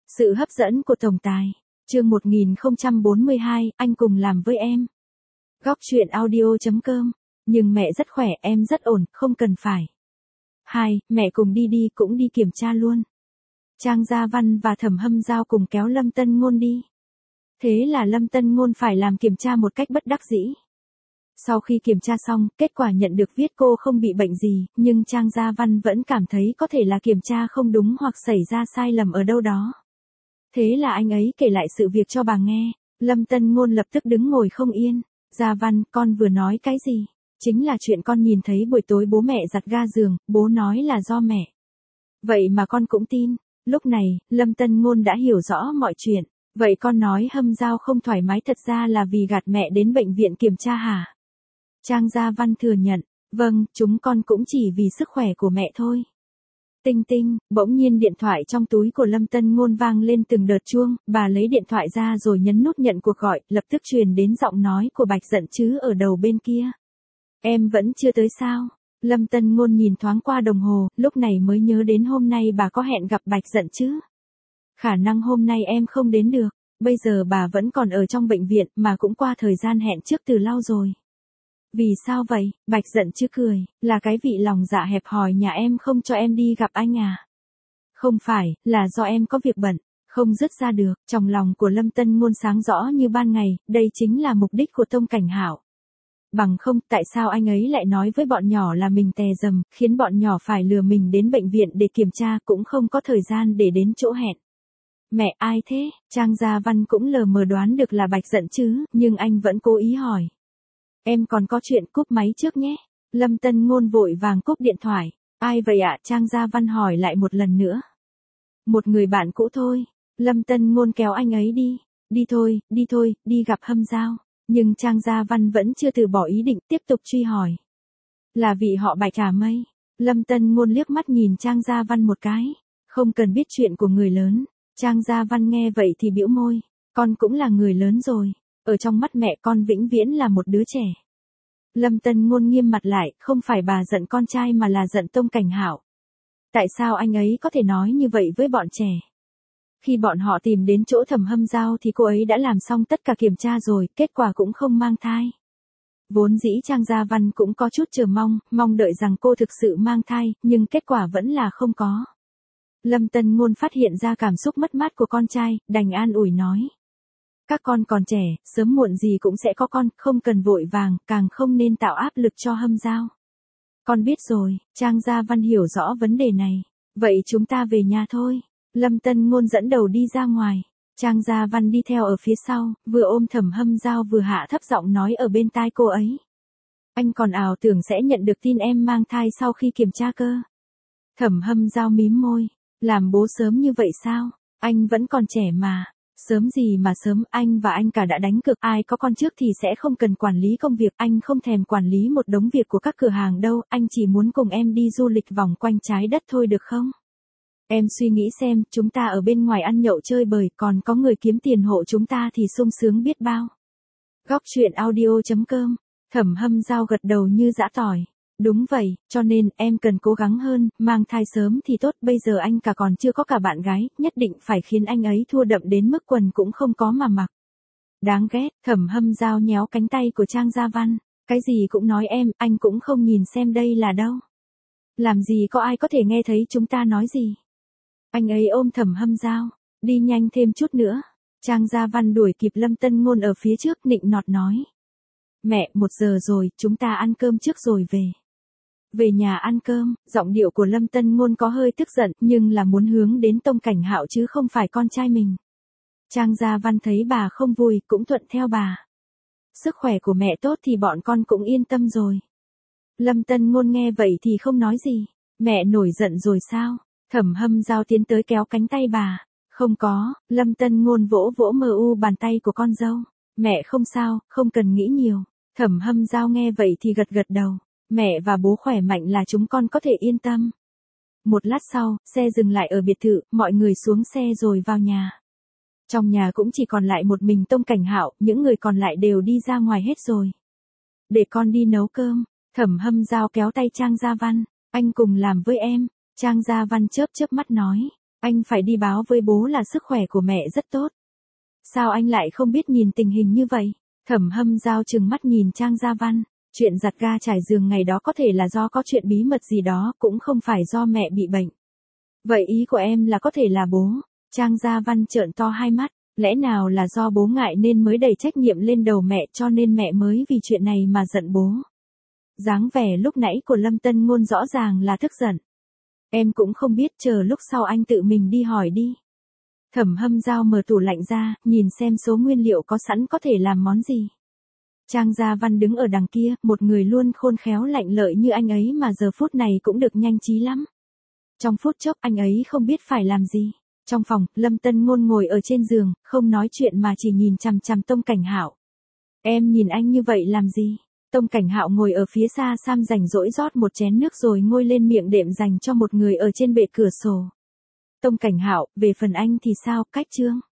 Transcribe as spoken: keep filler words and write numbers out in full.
Sự hấp dẫn của tổng tài. Chương một nghìn không trăm bốn mươi hai, anh cùng làm với em. Góc truyện audio chấm com. Nhưng mẹ rất khỏe, em rất ổn, không cần phải. Hai, mẹ cùng đi đi, cũng đi kiểm tra luôn. Trang Gia Văn và Thẩm Hâm Giao cùng kéo Lâm Tân Ngôn đi. Thế là Lâm Tân Ngôn phải làm kiểm tra một cách bất đắc dĩ. Sau khi kiểm tra xong, kết quả nhận được viết cô không bị bệnh gì, nhưng Trang Gia Văn vẫn cảm thấy có thể là kiểm tra không đúng hoặc xảy ra sai lầm ở đâu đó. Thế là anh ấy kể lại sự việc cho bà nghe. Lâm Tân Ngôn lập tức đứng ngồi không yên. Gia Văn, con vừa nói cái gì? Chính là chuyện con nhìn thấy buổi tối bố mẹ giặt ga giường, bố nói là do mẹ. Vậy mà con cũng tin. Lúc này, Lâm Tân Ngôn đã hiểu rõ mọi chuyện. Vậy con nói Hâm Giao không thoải mái thật ra là vì gạt mẹ đến bệnh viện kiểm tra hả? Trang Gia Văn thừa nhận, vâng, chúng con cũng chỉ vì sức khỏe của mẹ thôi. Tinh tinh, bỗng nhiên điện thoại trong túi của Lâm Tân Ngôn vang lên từng đợt chuông, bà lấy điện thoại ra rồi nhấn nút nhận cuộc gọi, lập tức truyền đến giọng nói của Bạch Dận Chứ ở đầu bên kia. Em vẫn chưa tới sao? Lâm Tân Ngôn nhìn thoáng qua đồng hồ, lúc này mới nhớ đến hôm nay bà có hẹn gặp Bạch Dận Chứ. Khả năng hôm nay em không đến được, bây giờ bà vẫn còn ở trong bệnh viện mà cũng qua thời gian hẹn trước từ lâu rồi. Vì sao vậy? Bạch Dận Chứ cười, là cái vị lòng dạ hẹp hòi nhà em không cho em đi gặp anh à? Không phải, là do em có việc bận, không dứt ra được. Trong lòng của Lâm Tân Ngôn sáng rõ như ban ngày, đây chính là mục đích của Tông Cảnh Hạo. Bằng không, tại sao anh ấy lại nói với bọn nhỏ là mình tè dầm, khiến bọn nhỏ phải lừa mình đến bệnh viện để kiểm tra cũng không có thời gian để đến chỗ hẹn. Mẹ ai thế? Trang Gia Văn cũng lờ mờ đoán được là Bạch Dận Chứ, nhưng anh vẫn cố ý hỏi. Em còn có chuyện, cúp máy trước nhé. Lâm Tân Ngôn vội vàng cúp điện thoại. Ai vậy ạ? Trang Gia Văn hỏi lại một lần nữa. Một người bạn cũ thôi. Lâm Tân Ngôn kéo anh ấy đi. Đi thôi, đi thôi, đi gặp Hâm Giao. Nhưng Trang Gia Văn vẫn chưa từ bỏ ý định, tiếp tục truy hỏi. Là vị họ Bạch à mây? Lâm Tân Ngôn liếc mắt nhìn Trang Gia Văn một cái. Không cần biết chuyện của người lớn. Trang Gia Văn nghe vậy thì bĩu môi. Con cũng là người lớn rồi. Ở trong mắt mẹ con vĩnh viễn là một đứa trẻ. Lâm Tân Ngôn nghiêm mặt lại, không phải bà giận con trai mà là giận Tông Cảnh Hạo. Tại sao anh ấy có thể nói như vậy với bọn trẻ? Khi bọn họ tìm đến chỗ Thẩm Hâm Giao thì cô ấy đã làm xong tất cả kiểm tra rồi, kết quả cũng không mang thai. Vốn dĩ Trang Gia Văn cũng có chút chờ mong, mong đợi rằng cô thực sự mang thai, nhưng kết quả vẫn là không có. Lâm Tân Ngôn phát hiện ra cảm xúc mất mát của con trai, đành an ủi nói. Các con còn trẻ, sớm muộn gì cũng sẽ có con, không cần vội vàng, càng không nên tạo áp lực cho Hâm Giao. Con biết rồi, Trang Gia Văn hiểu rõ vấn đề này. Vậy chúng ta về nhà thôi. Lâm Tân Ngôn dẫn đầu đi ra ngoài. Trang Gia Văn đi theo ở phía sau, vừa ôm Thẩm Hâm Giao vừa hạ thấp giọng nói ở bên tai cô ấy. Anh còn ảo tưởng sẽ nhận được tin em mang thai sau khi kiểm tra cơ. Thẩm Hâm Giao mím môi. Làm bố sớm như vậy sao? Anh vẫn còn trẻ mà. Sớm gì mà sớm, anh và anh cả đã đánh cược, ai có con trước thì sẽ không cần quản lý công việc, anh không thèm quản lý một đống việc của các cửa hàng đâu, anh chỉ muốn cùng em đi du lịch vòng quanh trái đất thôi được không? Em suy nghĩ xem, chúng ta ở bên ngoài ăn nhậu chơi bời, còn có người kiếm tiền hộ chúng ta thì sung sướng biết bao. Góc truyện audio chấm com. Thẩm Hâm Giao gật đầu như giã tỏi. Đúng vậy, cho nên em cần cố gắng hơn, mang thai sớm thì tốt, bây giờ anh cả còn chưa có cả bạn gái, nhất định phải khiến anh ấy thua đậm đến mức quần cũng không có mà mặc. Đáng ghét, Thẩm Hâm Giao nhéo cánh tay của Trang Gia Văn, cái gì cũng nói em, anh cũng không nhìn xem đây là đâu. Làm gì có ai có thể nghe thấy chúng ta nói gì. Anh ấy ôm Thẩm Hâm Giao, đi nhanh thêm chút nữa. Trang Gia Văn đuổi kịp Lâm Tân Ngôn ở phía trước nịnh nọt nói. Mẹ, một giờ rồi, chúng ta ăn cơm trước rồi về. Về nhà ăn cơm, giọng điệu của Lâm Tân Ngôn có hơi tức giận, nhưng là muốn hướng đến Tông Cảnh Hạo chứ không phải con trai mình. Trang Gia Văn thấy bà không vui, cũng thuận theo bà. Sức khỏe của mẹ tốt thì bọn con cũng yên tâm rồi. Lâm Tân Ngôn nghe vậy thì không nói gì. Mẹ nổi giận rồi sao? Thẩm Hâm Giao tiến tới kéo cánh tay bà. Không có, Lâm Tân Ngôn vỗ vỗ mờ u bàn tay của con dâu. Mẹ không sao, không cần nghĩ nhiều. Thẩm Hâm Giao nghe vậy thì gật gật đầu. Mẹ và bố khỏe mạnh là chúng con có thể yên tâm. Một lát sau, xe dừng lại ở biệt thự, mọi người xuống xe rồi vào nhà. Trong nhà cũng chỉ còn lại một mình Tông Cảnh Hạo, những người còn lại đều đi ra ngoài hết rồi. Để con đi nấu cơm. Thẩm Hâm Giao kéo tay Trang Gia Văn. Anh cùng làm với em. Trang Gia Văn chớp chớp mắt nói. Anh phải đi báo với bố là sức khỏe của mẹ rất tốt. Sao anh lại không biết nhìn tình hình như vậy? Thẩm Hâm Giao trừng mắt nhìn Trang Gia Văn. Chuyện giặt ga trải giường ngày đó có thể là do có chuyện bí mật gì đó, cũng không phải do mẹ bị bệnh. Vậy ý của em là có thể là bố. Trang Gia Văn trợn to hai mắt. Lẽ nào là do bố ngại nên mới đẩy trách nhiệm lên đầu mẹ, cho nên mẹ mới vì chuyện này mà giận bố. Dáng vẻ lúc nãy của Lâm Tân Ngôn rõ ràng là tức giận. Em cũng không biết, chờ lúc sau anh tự mình đi hỏi đi. Thẩm Hâm Giao mở tủ lạnh ra, nhìn xem số nguyên liệu có sẵn có thể làm món gì. Trang Gia Văn đứng ở đằng kia, một người luôn khôn khéo lạnh lợi như anh ấy mà giờ phút này cũng được nhanh trí lắm. Trong phút chốc anh ấy không biết phải làm gì. Trong phòng, Lâm Tân Ngôn ngồi ở trên giường, không nói chuyện mà chỉ nhìn chằm chằm Tông Cảnh Hạo. Em nhìn anh như vậy làm gì? Tông Cảnh Hạo ngồi ở phía xa xăm rảnh rỗi rót một chén nước rồi ngồi lên miệng đệm dành cho một người ở trên bệ cửa sổ. Tông Cảnh Hạo, về phần anh thì sao, cách chương?